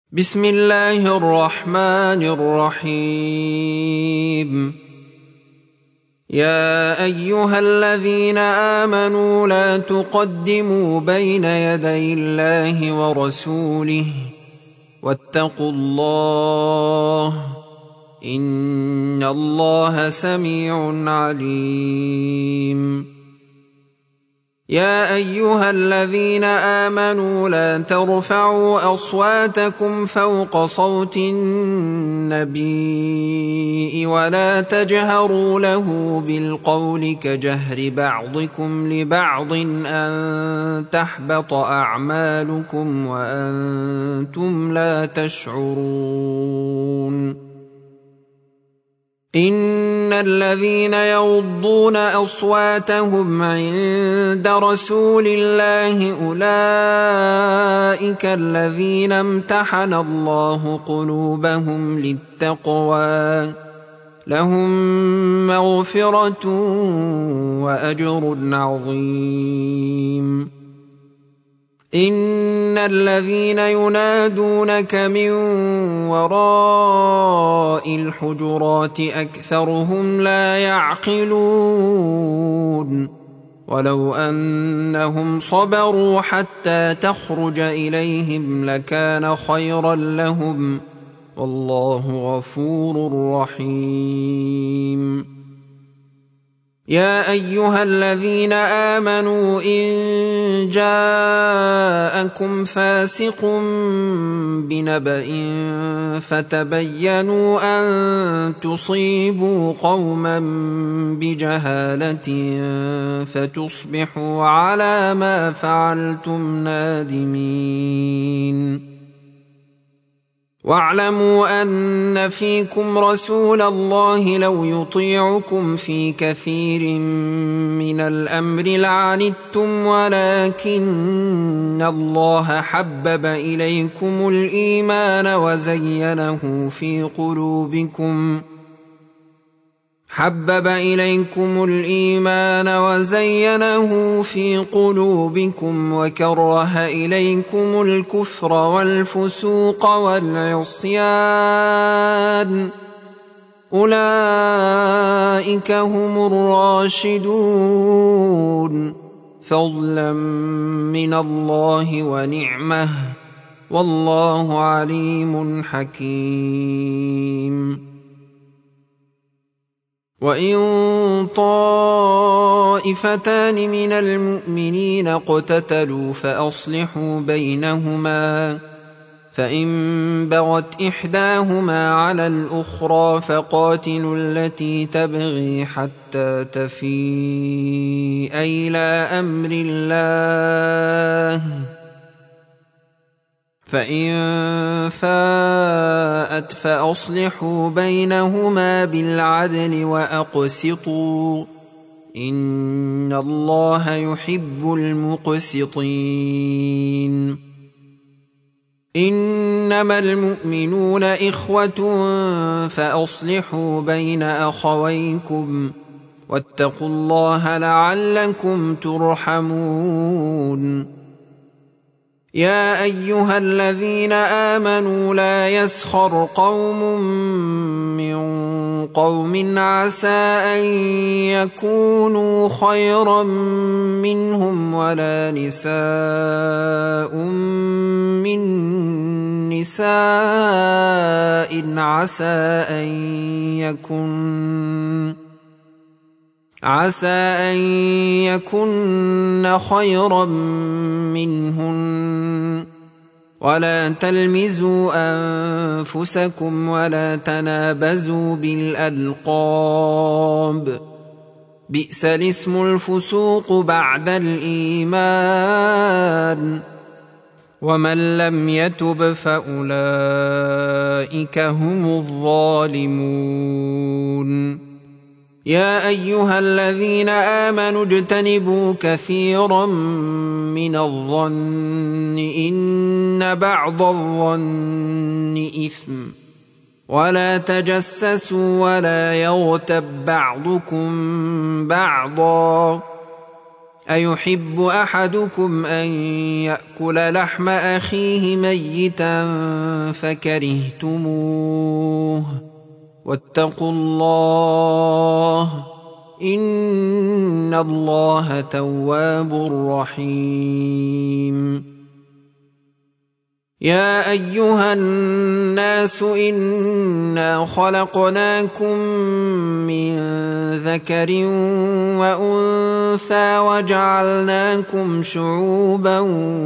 بسم الله الرحمن الرحيم. يا أيها الذين آمنوا لا تقدموا بين يدي الله ورسوله واتقوا الله إن الله سميع عليم. يا أيها الذين آمنوا لا ترفعوا أصواتكم فوق صوت النبي ولا تجهروا له بالقول كجهر بعضكم لبعض أن تحبط أعمالكم وأنتم لا تشعرون. إن الذين يغضون أصواتهم عند رسول الله أولئك الذين امتحن الله قلوبهم للتقوى لهم مغفرة وأجر عظيم. إن الذين ينادونك من وراء الحجرات أكثرهم لا يعقلون. ولو أنهم صبروا حتى تخرج إليهم لكان خيرا لهم والله غفور رحيم. يا أيها الذين آمنوا إن جاءكم فاسق بنبأ فتبينوا أن تصيبوا قوما بجهالة فتصبحوا على ما فعلتم نادمين. واعلموا أن فيكم رسول الله لو يطيعكم في كثير من الأمر لعنتم ولكن الله حبب إليكم الإيمان وزينه في قلوبكم وكره إليكم الكفر والفسوق والعصيان أولئك هم الراشدون فضلا من الله ونعمه والله عليم حكيم. وإن طائفتان من المؤمنين اقتتلوا فأصلحوا بينهما فإن بغت إحداهما على الأخرى فقاتلوا التي تبغي حتى تفيء إلى أمر الله فإن فاءت فأصلحوا بينهما بالعدل وأقسطوا إن الله يحب المقسطين. إنما المؤمنون إخوة فأصلحوا بين أخويكم واتقوا الله لعلكم ترحمون. يا أيها الذين آمنوا لا يسخر قوم من قوم عسى أن يكونوا خيرا منهم ولا نساء من نساء عسى أن يكن خيرا منهن ولا تلمزوا أنفسكم ولا تنابزوا بالألقاب بئس الاسم الفسوق بعد الإيمان ومن لم يتب فأولئك هم الظالمون. يا أيها الذين آمنوا اجتنبوا كثيرا من الظن إن بعض الظن إثم ولا تجسسوا ولا يغتب بعضكم بعضا أيحب أحدكم أن يأكل لحم أخيه ميتا فكرهتموه واتقوا الله إن الله تواب رحيم. يا أيها الناس إنا خلقناكم من ذكر وأنثى وجعلناكم شعوبا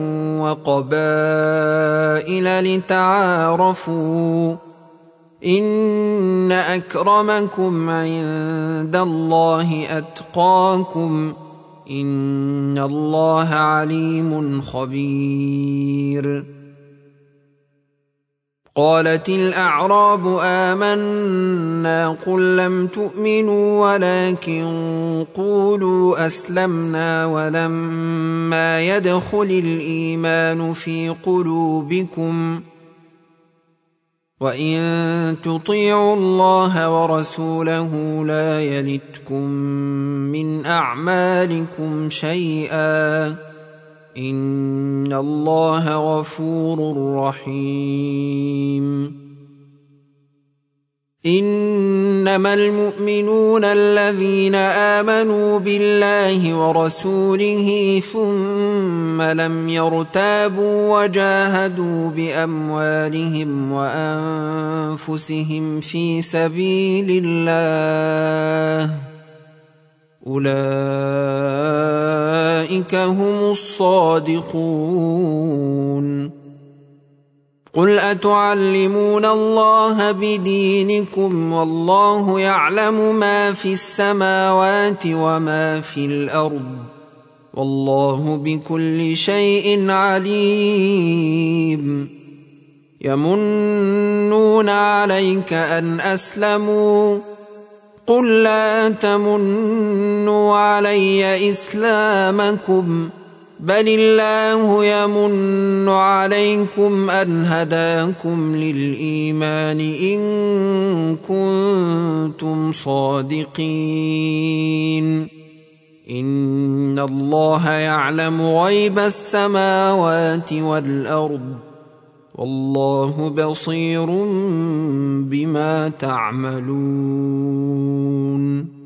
وقبائل لتعارفوا إن أكرمكم عند الله أتقاكم إن الله عليم خبير. قالت الأعراب آمنا قل لم تؤمنوا ولكن قولوا أسلمنا ولما يدخل الإيمان في قلوبكم وإن تطيعوا الله ورسوله لا يلتكم من أعمالكم شيئا إن الله غفور رحيم. إنما المؤمنون الذين آمنوا بالله ورسوله ثم لم يرتابوا وجاهدوا بأموالهم وأنفسهم في سبيل الله أولئك هم الصادقون. قل أتعلمون الله بدينكم والله يعلم ما في السماوات وما في الأرض والله بكل شيء عليم. يمنون عليك أن أسلموا قل لا تمنوا علي إسلامكم بل الله يمن عليكم أن هداكم للإيمان إن كنتم صادقين. إن الله يعلم غيب السماوات والأرض والله بصير بما تعملون.